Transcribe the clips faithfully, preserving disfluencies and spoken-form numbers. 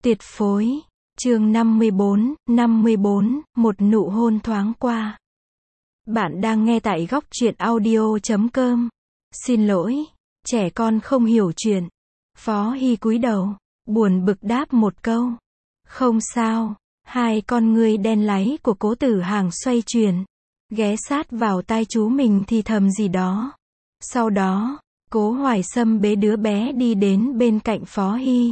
Tuyệt phối. Chương năm mươi bốn, năm mươi bốn, một nụ hôn thoáng qua. Bạn đang nghe tại góc truyện audio chấm com. Xin lỗi, trẻ con không hiểu chuyện. Phó Hy cúi đầu, buồn bực đáp một câu. Không sao. Hai con ngươi đen láy của Cố Tử Hàng xoay chuyển, ghé sát vào tai chú mình thì thầm gì đó. Sau đó, Cố Hoài Sâm bế đứa bé đi đến bên cạnh Phó Hy.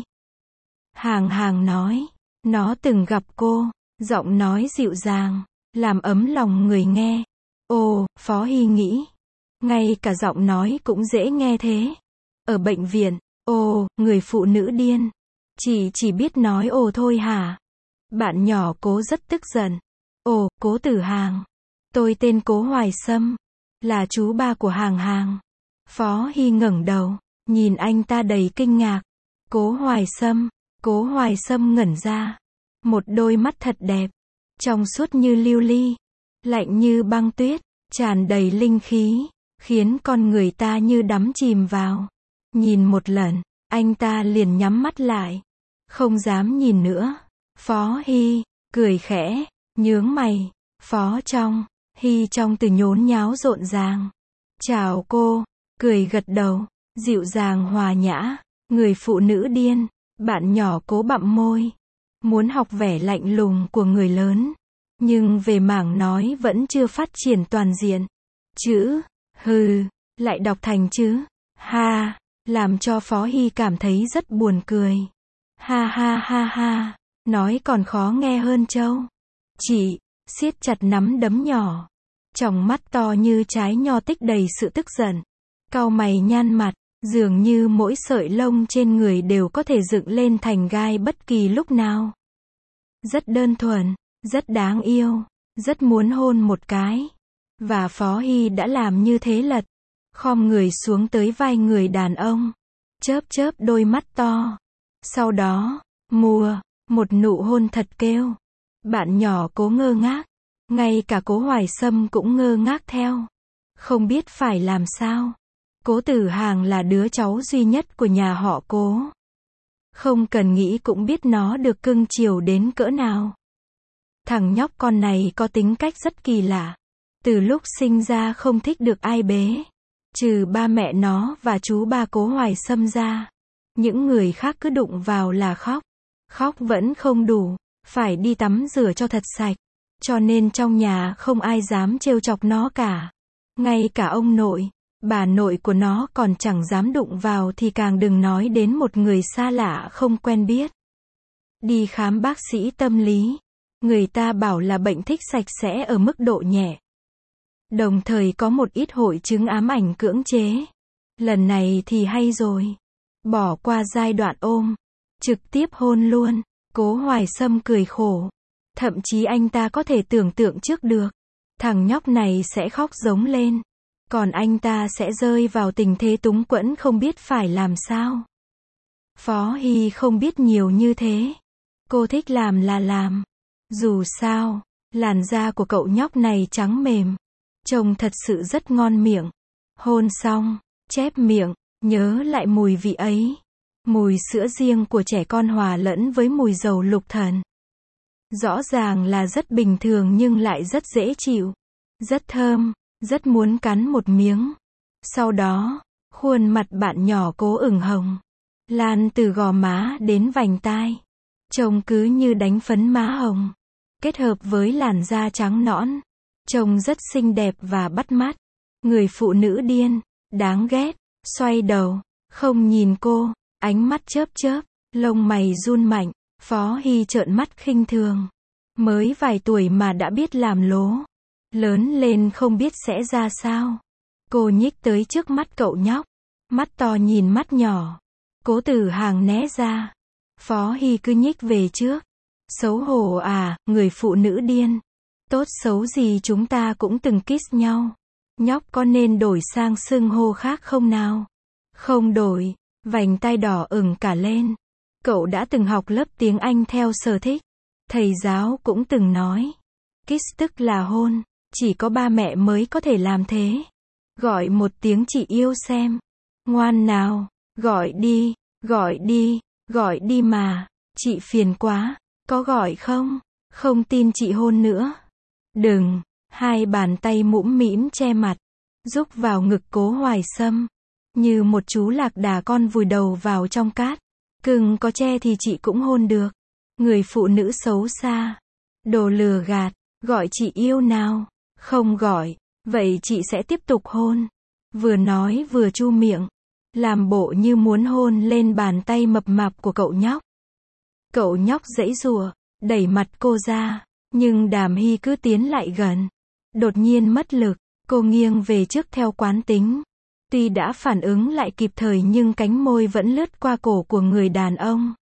Hàng Hàng nói, nó từng gặp cô, giọng nói dịu dàng, làm ấm lòng người nghe. Ồ, Phó Hy nghĩ, ngay cả giọng nói cũng dễ nghe thế. Ở bệnh viện, ồ, người phụ nữ điên. Chị chỉ biết nói ồ thôi hả? Bạn nhỏ Cố rất tức giận. Ồ, Cố Tử Hàng. Tôi tên Cố Hoài Sâm, là chú ba của Hàng Hàng. Phó Hy ngẩng đầu, nhìn anh ta đầy kinh ngạc. Cố Hoài Sâm. Cố Hoài Sâm ngẩn ra. Một đôi mắt thật đẹp, trong suốt như lưu ly, lạnh như băng tuyết, tràn đầy linh khí, khiến con người ta như đắm chìm vào. Nhìn một lần, anh ta liền nhắm mắt lại, không dám nhìn nữa. Phó Hy, cười khẽ, nhướng mày. Phó Trong, Hy Trong từ nhốn nháo rộn ràng. Chào cô, cười gật đầu, dịu dàng hòa nhã. Người phụ nữ điên. Bạn nhỏ Cố bặm môi, muốn học vẻ lạnh lùng của người lớn, nhưng về mảng nói vẫn chưa phát triển toàn diện. Chữ, hừ, lại đọc thành chữ, ha, làm cho Phó Hy cảm thấy rất buồn cười. Ha ha ha ha, nói còn khó nghe hơn trâu. Chị, siết chặt nắm đấm nhỏ, tròng mắt to như trái nho tích đầy sự tức giận, cau mày nhăn mặt. Dường như mỗi sợi lông trên người đều có thể dựng lên thành gai bất kỳ lúc nào. Rất đơn thuần, rất đáng yêu, rất muốn hôn một cái. Và Phó Hy đã làm như thế lật, khom người xuống tới vai người đàn ông, chớp chớp đôi mắt to. Sau đó, mùa, một nụ hôn thật kêu. Bạn nhỏ Cố ngơ ngác, ngay cả Cố Hoài Sâm cũng ngơ ngác theo, không biết phải làm sao. Cố Tử Hàng là đứa cháu duy nhất của nhà họ Cố. Không cần nghĩ cũng biết nó được cưng chiều đến cỡ nào. Thằng nhóc con này có tính cách rất kỳ lạ. Từ lúc sinh ra không thích được ai bế, trừ ba mẹ nó và chú ba Cố Hoài Sâm ra. Những người khác cứ đụng vào là khóc. Khóc vẫn không đủ, phải đi tắm rửa cho thật sạch. Cho nên trong nhà không ai dám trêu chọc nó cả. Ngay cả ông nội, bà nội của nó còn chẳng dám đụng vào thì càng đừng nói đến một người xa lạ không quen biết. Đi khám bác sĩ tâm lý, người ta bảo là bệnh thích sạch sẽ ở mức độ nhẹ. Đồng thời có một ít hội chứng ám ảnh cưỡng chế. Lần này thì hay rồi. Bỏ qua giai đoạn ôm, trực tiếp hôn luôn. Cố Hoài Sâm cười khổ. Thậm chí anh ta có thể tưởng tượng trước được, thằng nhóc này sẽ khóc giống lên. Còn anh ta sẽ rơi vào tình thế túng quẫn không biết phải làm sao. Phó Hy không biết nhiều như thế. Cô thích làm là làm. Dù sao, làn da của cậu nhóc này trắng mềm, trông thật sự rất ngon miệng. Hôn xong, chép miệng, nhớ lại mùi vị ấy. Mùi sữa riêng của trẻ con hòa lẫn với mùi dầu lục thần. Rõ ràng là rất bình thường nhưng lại rất dễ chịu. Rất thơm. Rất muốn cắn một miếng. Sau đó, khuôn mặt bạn nhỏ Cố ửng hồng, lan từ gò má đến vành tai. Trông cứ như đánh phấn má hồng, kết hợp với làn da trắng nõn. Trông rất xinh đẹp và bắt mắt. Người phụ nữ điên, đáng ghét, xoay đầu, không nhìn cô, ánh mắt chớp chớp, lông mày run mạnh. Phó Hy trợn mắt khinh thường. Mới vài tuổi mà đã biết làm lố. Lớn lên không biết sẽ ra sao. Cô nhích tới trước mắt cậu nhóc, mắt to nhìn mắt nhỏ. Cố Tử Hàng né ra. Phó Hy cứ nhích về trước. Xấu hổ à, người phụ nữ điên. Tốt xấu gì chúng ta cũng từng kiss nhau. Nhóc có nên đổi sang xưng hô khác không nào? Không đổi. Vành tai đỏ ửng cả lên. Cậu đã từng học lớp tiếng Anh theo sở thích. Thầy giáo cũng từng nói, kiss tức là hôn. Chỉ có ba mẹ mới có thể làm thế. Gọi một tiếng chị yêu xem. Ngoan nào, gọi đi, gọi đi, gọi đi mà. Chị phiền quá, có gọi không? Không tin chị hôn nữa. Đừng, hai bàn tay mũm mĩm che mặt, rúc vào ngực Cố Hoài Sâm. Như một chú lạc đà con vùi đầu vào trong cát. Cưng có che thì chị cũng hôn được. Người phụ nữ xấu xa. Đồ lừa gạt, gọi chị yêu nào. Không gọi, vậy chị sẽ tiếp tục hôn. Vừa nói vừa chu miệng. Làm bộ như muốn hôn lên bàn tay mập mạp của cậu nhóc. Cậu nhóc giãy giụa, đẩy mặt cô ra. Nhưng Đàm Hy cứ tiến lại gần. Đột nhiên mất lực, cô nghiêng về trước theo quán tính. Tuy đã phản ứng lại kịp thời nhưng cánh môi vẫn lướt qua cổ của người đàn ông.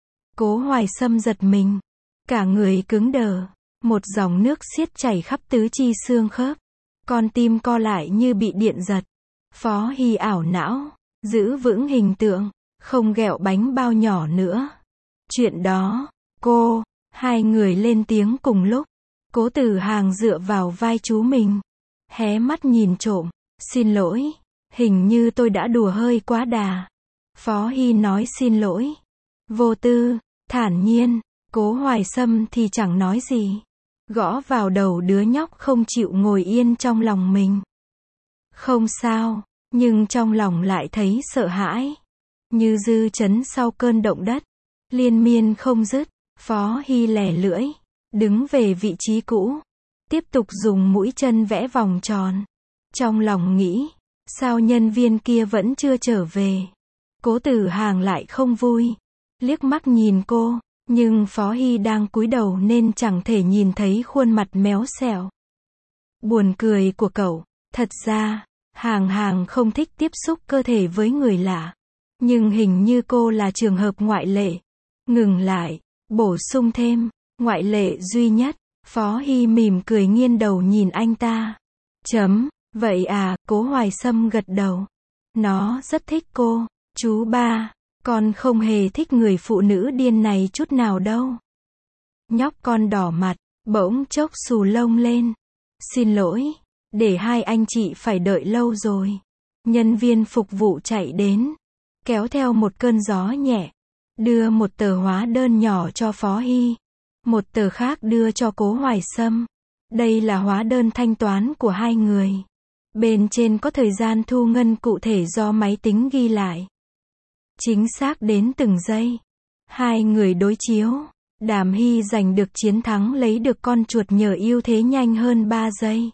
Cố Hoài Sâm giật mình. Cả người cứng đờ. Một dòng nước xiết chảy khắp tứ chi xương khớp. Con tim co lại như bị điện giật. Phó Hy ảo não. Giữ vững hình tượng. Không ghẹo bánh bao nhỏ nữa. Chuyện đó, cô, hai người lên tiếng cùng lúc. Cố Tử Hàng dựa vào vai chú mình. Hé mắt nhìn trộm. Xin lỗi. Hình như tôi đã đùa hơi quá đà. Phó Hy nói xin lỗi. Vô tư, thản nhiên. Cố Hoài Sâm thì chẳng nói gì. Gõ vào đầu đứa nhóc không chịu ngồi yên trong lòng mình. Không sao, nhưng trong lòng lại thấy sợ hãi. Như dư chấn sau cơn động đất. Liên miên không dứt. Phó Hy lẻ lưỡi. Đứng về vị trí cũ. Tiếp tục dùng mũi chân vẽ vòng tròn. Trong lòng nghĩ. Sao nhân viên kia vẫn chưa trở về? Cố Tử Hàng lại không vui. Liếc mắt nhìn cô. Nhưng Phó Hy đang cúi đầu nên chẳng thể nhìn thấy khuôn mặt méo xẹo. Buồn cười của cậu. Thật ra, Hàng Hàng không thích tiếp xúc cơ thể với người lạ. Nhưng hình như cô là trường hợp ngoại lệ. Ngừng lại, bổ sung thêm, ngoại lệ duy nhất. Phó Hy mỉm cười nghiêng đầu nhìn anh ta. Chấm, vậy à, Cố Hoài Sâm gật đầu. Nó rất thích cô. Chú ba, con không hề thích người phụ nữ điên này chút nào đâu. Nhóc con đỏ mặt, bỗng chốc xù lông lên. Xin lỗi, để hai anh chị phải đợi lâu rồi. Nhân viên phục vụ chạy đến, kéo theo một cơn gió nhẹ. Đưa một tờ hóa đơn nhỏ cho Phó Hy. Một tờ khác đưa cho Cố Hoài Sâm. Đây là hóa đơn thanh toán của hai người. Bên trên có thời gian thu ngân cụ thể do máy tính ghi lại. Chính xác đến từng giây. Hai người đối chiếu. Đàm Hy giành được chiến thắng lấy được con chuột nhờ ưu thế nhanh hơn ba giây.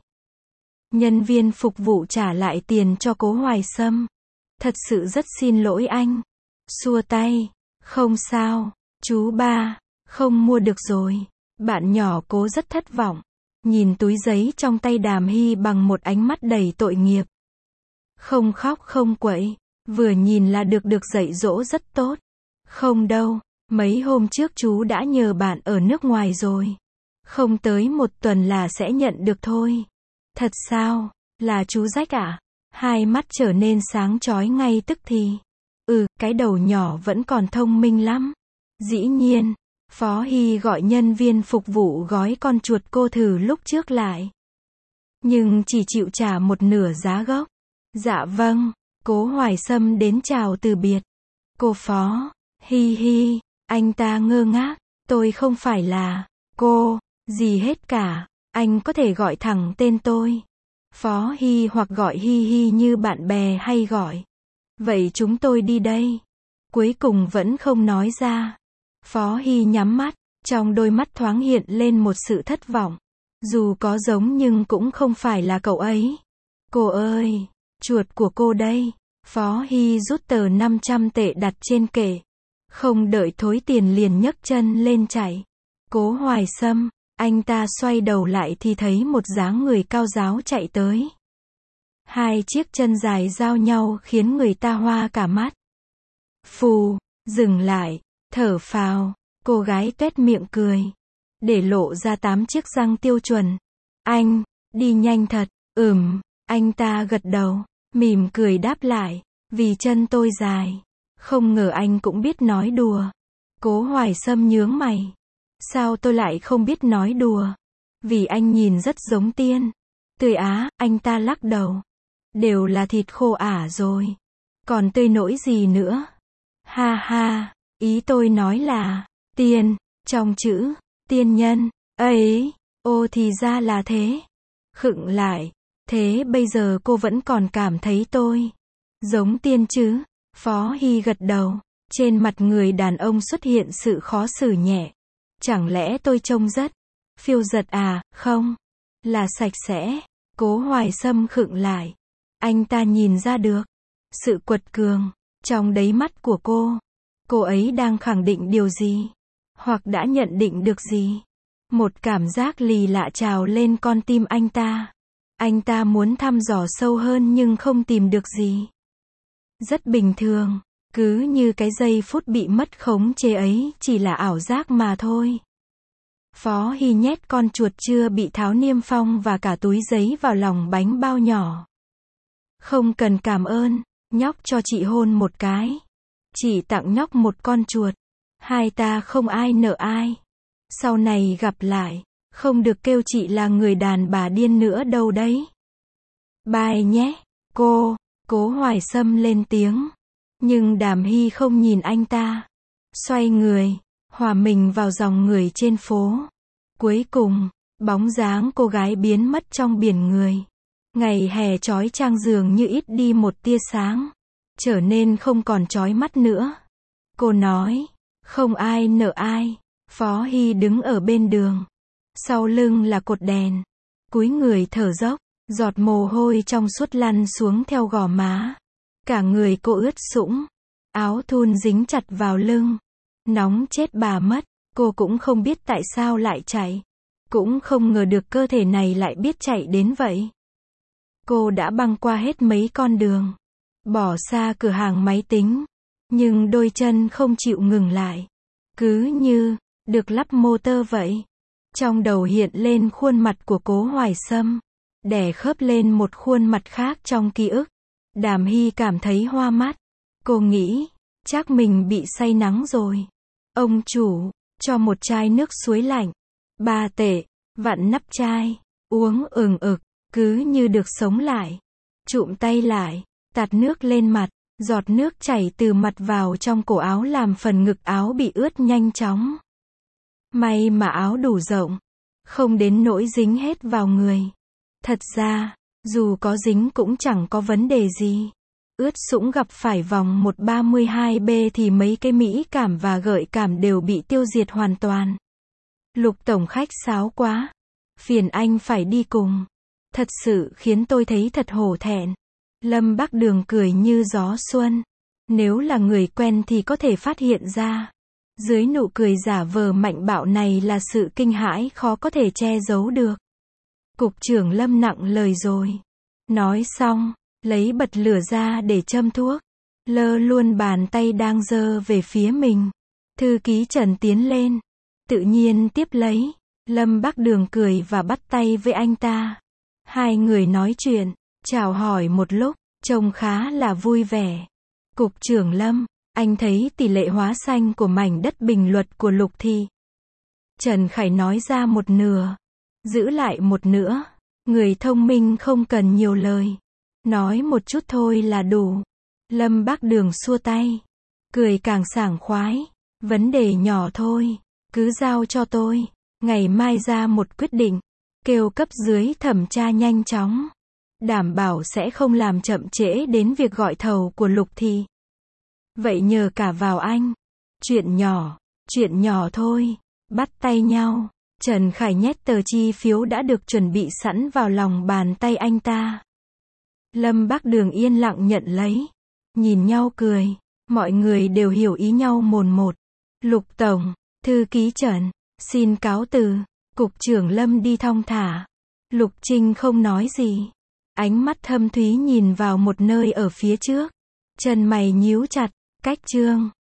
Nhân viên phục vụ trả lại tiền cho Cố Hoài Sâm. Thật sự rất xin lỗi anh. Xua tay. Không sao. Chú ba. Không mua được rồi. Bạn nhỏ Cố rất thất vọng. Nhìn túi giấy trong tay Đàm Hy bằng một ánh mắt đầy tội nghiệp. Không khóc không quậy. Vừa nhìn là được được dạy dỗ rất tốt. Không đâu. Mấy hôm trước chú đã nhờ bạn ở nước ngoài rồi. Không tới một tuần là sẽ nhận được thôi. Thật sao? Là chú rách à? Hai mắt trở nên sáng chói ngay tức thì. Ừ, cái đầu nhỏ vẫn còn thông minh lắm. Dĩ nhiên. Phó Hy gọi nhân viên phục vụ gói con chuột cô thử lúc trước lại. Nhưng chỉ chịu trả một nửa giá gốc. Dạ vâng. Cố Hoài Sâm đến chào từ biệt. Cô Phó. Hi hi. Anh ta ngơ ngác. Tôi không phải là cô gì hết cả. Anh có thể gọi thẳng tên tôi. Phó Hy hoặc gọi Hi hi như bạn bè hay gọi. Vậy chúng tôi đi đây. Cuối cùng vẫn không nói ra. Phó Hy nhắm mắt. Trong đôi mắt thoáng hiện lên một sự thất vọng. Dù có giống nhưng cũng không phải là cậu ấy. Cô ơi. Chuột của cô đây. Phó Hy rút tờ năm trăm tệ đặt trên kệ. Không đợi thối tiền liền nhấc chân lên chạy. Cố Hoài Sâm. Anh ta xoay đầu lại thì thấy một dáng người cao ráo chạy tới. Hai chiếc chân dài giao nhau khiến người ta hoa cả mắt. Phù. Dừng lại. Thở phào. Cô gái tuét miệng cười. Để lộ ra tám chiếc răng tiêu chuẩn. Anh. Đi nhanh thật. Ừm. Anh ta gật đầu. Mỉm cười đáp lại. Vì chân tôi dài. Không ngờ anh cũng biết nói đùa. Cố Hoài Sâm nhướng mày. Sao tôi lại không biết nói đùa? Vì anh nhìn rất giống tiên. Tươi á, anh ta lắc đầu. Đều là thịt khô ả rồi. Còn tươi nỗi gì nữa? Ha ha, ý tôi nói là, Tiên, trong chữ, tiên nhân, ấy, ô thì ra là thế. Khựng lại, thế bây giờ cô vẫn còn cảm thấy tôi giống tiên chứ? Phó Hy gật đầu, trên mặt người đàn ông xuất hiện sự khó xử nhẹ. Chẳng lẽ tôi trông rất phiêu dật à? Không, là sạch sẽ. Cố Hoài Sâm khựng lại. Anh ta nhìn ra được sự quật cường trong đáy mắt của cô. Cô ấy đang khẳng định điều gì? Hoặc đã nhận định được gì? Một cảm giác lì lạ trào lên con tim anh ta. Anh ta muốn thăm dò sâu hơn nhưng không tìm được gì. Rất bình thường, cứ như cái giây phút bị mất khống chế ấy chỉ là ảo giác mà thôi. Phó Hy nhét con chuột chưa bị tháo niêm phong và cả túi giấy vào lòng bánh bao nhỏ. Không cần cảm ơn, nhóc cho chị hôn một cái. Chị tặng nhóc một con chuột. Hai ta không ai nợ ai. Sau này gặp lại, không được kêu chị là người đàn bà điên nữa đâu đấy. Bye nhé, cô. Cố Hoài Sâm lên tiếng. Nhưng Đàm Hy không nhìn anh ta. Xoay người, hòa mình vào dòng người trên phố. Cuối cùng, bóng dáng cô gái biến mất trong biển người. Ngày hè chói chang dường như ít đi một tia sáng. Trở nên không còn chói mắt nữa. Cô nói, không ai nợ ai. Phó Hy đứng ở bên đường. Sau lưng là cột đèn. Cúi người thở dốc. Giọt mồ hôi trong suốt lăn xuống theo gò má. Cả người cô ướt sũng. Áo thun dính chặt vào lưng. Nóng chết bà mất. Cô cũng không biết tại sao lại chạy. Cũng không ngờ được cơ thể này lại biết chạy đến vậy. Cô đã băng qua hết mấy con đường. Bỏ xa cửa hàng máy tính. Nhưng đôi chân không chịu ngừng lại. Cứ như được lắp motor vậy. Trong đầu hiện lên khuôn mặt của Cố Hoài Sâm. Đè khớp lên một khuôn mặt khác trong ký ức. Đàm Hy cảm thấy hoa mắt. Cô nghĩ, chắc mình bị say nắng rồi. Ông chủ, cho một chai nước suối lạnh. Ba tệ, vặn nắp chai. Uống ừng ực, cứ như được sống lại. Trụm tay lại, tạt nước lên mặt. Giọt nước chảy từ mặt vào trong cổ áo làm phần ngực áo bị ướt nhanh chóng. May mà áo đủ rộng. Không đến nỗi dính hết vào người. Thật ra, dù có dính cũng chẳng có vấn đề gì. Ướt sũng gặp phải vòng một ba mươi hai B thì mấy cái mỹ cảm và gợi cảm đều bị tiêu diệt hoàn toàn. Lục tổng khách sáo quá. Phiền anh phải đi cùng. Thật sự khiến tôi thấy thật hổ thẹn. Lâm Bắc Đường cười như gió xuân. Nếu là người quen thì có thể phát hiện ra. Dưới nụ cười giả vờ mạnh bạo này là sự kinh hãi khó có thể che giấu được. Cục trưởng Lâm nặng lời rồi. Nói xong, lấy bật lửa ra để châm thuốc. Lơ luôn bàn tay đang giơ về phía mình. Thư ký Trần tiến lên. Tự nhiên tiếp lấy. Lâm Bắc Đường cười và bắt tay với anh ta. Hai người nói chuyện, chào hỏi một lúc, trông khá là vui vẻ. Cục trưởng Lâm, anh thấy tỷ lệ hóa xanh của mảnh đất bình luật của Lục Thị. Trần Khải nói ra một nửa. Giữ lại một nửa. Người thông minh không cần nhiều lời. Nói một chút thôi là đủ. Lâm Bắc Đường xua tay. Cười càng sảng khoái. Vấn đề nhỏ thôi. Cứ giao cho tôi. Ngày mai ra một quyết định. Kêu cấp dưới thẩm tra nhanh chóng. Đảm bảo sẽ không làm chậm trễ đến việc gọi thầu của Lục Thị. Vậy nhờ cả vào anh. Chuyện nhỏ. Chuyện nhỏ thôi. Bắt tay nhau. Trần Khải nhét tờ chi phiếu đã được chuẩn bị sẵn vào lòng bàn tay anh ta. Lâm Bắc Đường yên lặng nhận lấy. Nhìn nhau cười. Mọi người đều hiểu ý nhau mồn một. Lục tổng, thư ký Trần, xin cáo từ. Cục trưởng Lâm đi thong thả. Lục Trinh không nói gì. Ánh mắt thâm thúy nhìn vào một nơi ở phía trước. Chân mày nhíu chặt. Cách chương